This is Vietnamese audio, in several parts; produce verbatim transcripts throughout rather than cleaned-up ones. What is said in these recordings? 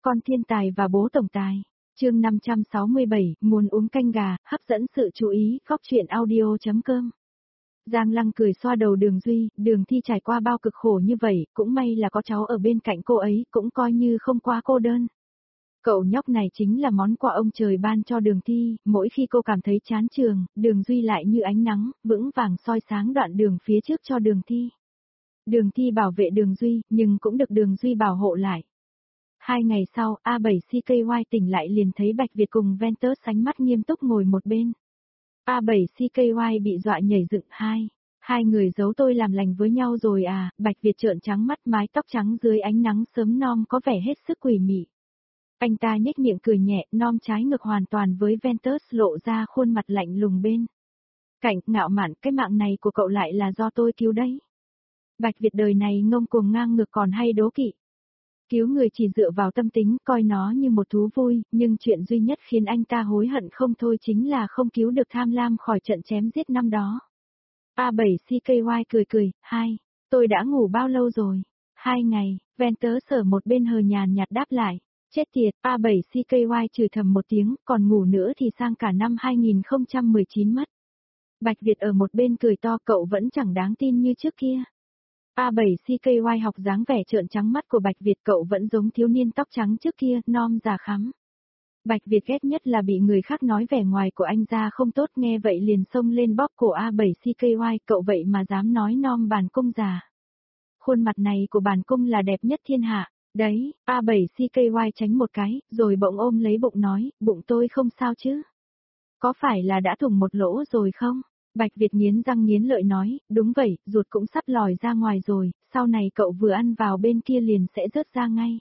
Con thiên tài và bố tổng tài. Chương năm trăm sáu mươi bảy, muốn uống canh gà, hấp dẫn sự chú ý, góc truyện audio chấm com. Giang Lăng cười xoa đầu Đường Duy, Đường Thi trải qua bao cực khổ như vậy, cũng may là có cháu ở bên cạnh cô ấy, cũng coi như không quá cô đơn. Cậu nhóc này chính là món quà ông trời ban cho Đường Thi, mỗi khi cô cảm thấy chán trường, Đường Duy lại như ánh nắng, vững vàng soi sáng đoạn đường phía trước cho Đường Thi. Đường Thi bảo vệ Đường Duy, nhưng cũng được Đường Duy bảo hộ lại. Hai ngày sau, A bảy C K Y tỉnh lại liền thấy Bạch Việt cùng Ventus sánh mắt nghiêm túc ngồi một bên. A bảy C K Y bị dọa nhảy dựng hai. Hai người giấu tôi làm lành với nhau rồi à, Bạch Việt trợn trắng mắt mái tóc trắng dưới ánh nắng sớm non có vẻ hết sức quỷ mị. Anh ta nhếch miệng cười nhẹ, non trái ngược hoàn toàn với Ventus lộ ra khuôn mặt lạnh lùng bên. Cảnh ngạo mạn, cái mạng này của cậu lại là do tôi cứu đấy. Bạch Việt đời này ngông cuồng ngang ngược còn hay đố kỵ. Cứu người chỉ dựa vào tâm tính, coi nó như một thú vui, nhưng chuyện duy nhất khiến anh ta hối hận không thôi chính là không cứu được Tham Lam khỏi trận chém giết năm đó. A bảy C K Y cười cười, hai, tôi đã ngủ bao lâu rồi? Hai ngày, Ventus ở một bên hờ nhàn nhạt đáp lại. Chết tiệt, A bảy C K Y chửi thầm một tiếng, còn ngủ nữa thì sang cả năm hai không một chín mất. Bạch Việt ở một bên cười to, cậu vẫn chẳng đáng tin như trước kia. A bảy C K Y học dáng vẻ trợn trắng mắt của Bạch Việt, cậu vẫn giống thiếu niên tóc trắng trước kia, non già khắm. Bạch Việt ghét nhất là bị người khác nói vẻ ngoài của anh ra không tốt, nghe vậy liền xông lên bóp cổ A bảy C K Y, cậu vậy mà dám nói non bản cung già. Khuôn mặt này của bản cung là đẹp nhất thiên hạ, đấy, A bảy C K Y tránh một cái, rồi bỗng ôm lấy bụng nói, bụng tôi không sao chứ? Có phải là đã thủng một lỗ rồi không? Bạch Việt nghiến răng nghiến lợi nói, đúng vậy, ruột cũng sắp lòi ra ngoài rồi, sau này cậu vừa ăn vào bên kia liền sẽ rớt ra ngay.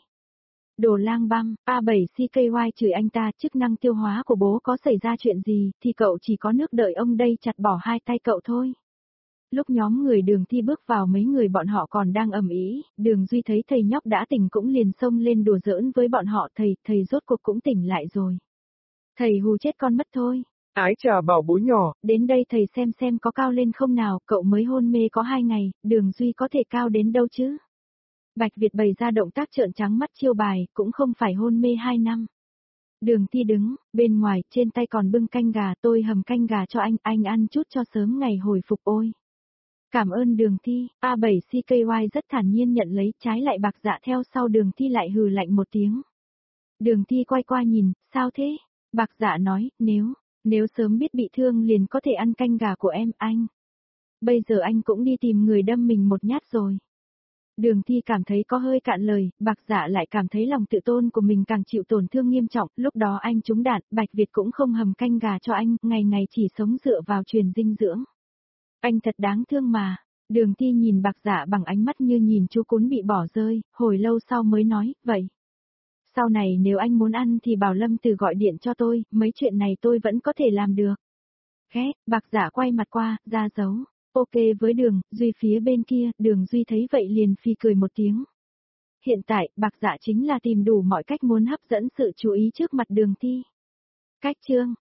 Đồ lang băm, A bảy C K Y chửi anh ta, chức năng tiêu hóa của bố có xảy ra chuyện gì, thì cậu chỉ có nước đợi ông đây chặt bỏ hai tay cậu thôi. Lúc nhóm người Đường Thi bước vào, mấy người bọn họ còn đang ầm ĩ, Đường Duy thấy thầy nhóc đã tỉnh cũng liền xông lên đùa giỡn với bọn họ, thầy, thầy rốt cuộc cũng tỉnh lại rồi. Thầy hù chết con mất thôi. Ái chà bảo bối nhỏ, đến đây thầy xem xem có cao lên không nào, cậu mới hôn mê có hai ngày, Đường Duy có thể cao đến đâu chứ? Bạch Việt bày ra động tác trợn trắng mắt chiêu bài, cũng không phải hôn mê hai năm. Đường Thi đứng, bên ngoài, trên tay còn bưng canh gà, tôi hầm canh gà cho anh, anh ăn chút cho sớm ngày hồi phục ôi. Cảm ơn Đường Thi, A bảy C K Y rất thản nhiên nhận lấy, trái lại Bạc Dạ theo sau Đường Thi lại hừ lạnh một tiếng. Đường Thi quay qua nhìn, sao thế? Bạc Dạ nói, nếu... Nếu sớm biết bị thương liền có thể ăn canh gà của em, anh. Bây giờ anh cũng đi tìm người đâm mình một nhát rồi. Đường Thi cảm thấy có hơi cạn lời, Bạc Dạ lại cảm thấy lòng tự tôn của mình càng chịu tổn thương nghiêm trọng, lúc đó anh trúng đạn, Bạch Việt cũng không hầm canh gà cho anh, ngày ngày chỉ sống dựa vào truyền dinh dưỡng. Anh thật đáng thương mà. Đường Thi nhìn Bạc Dạ bằng ánh mắt như nhìn chú cún bị bỏ rơi, hồi lâu sau mới nói, vậy. Sau này nếu anh muốn ăn thì bảo Lâm Từ gọi điện cho tôi, mấy chuyện này tôi vẫn có thể làm được. Ghét, Bạc Dạ quay mặt qua, ra dấu. Ok với Đường, Duy phía bên kia, Đường Duy thấy vậy liền phi cười một tiếng. Hiện tại, Bạc Dạ chính là tìm đủ mọi cách muốn hấp dẫn sự chú ý trước mặt Đường Thi. Cách chương.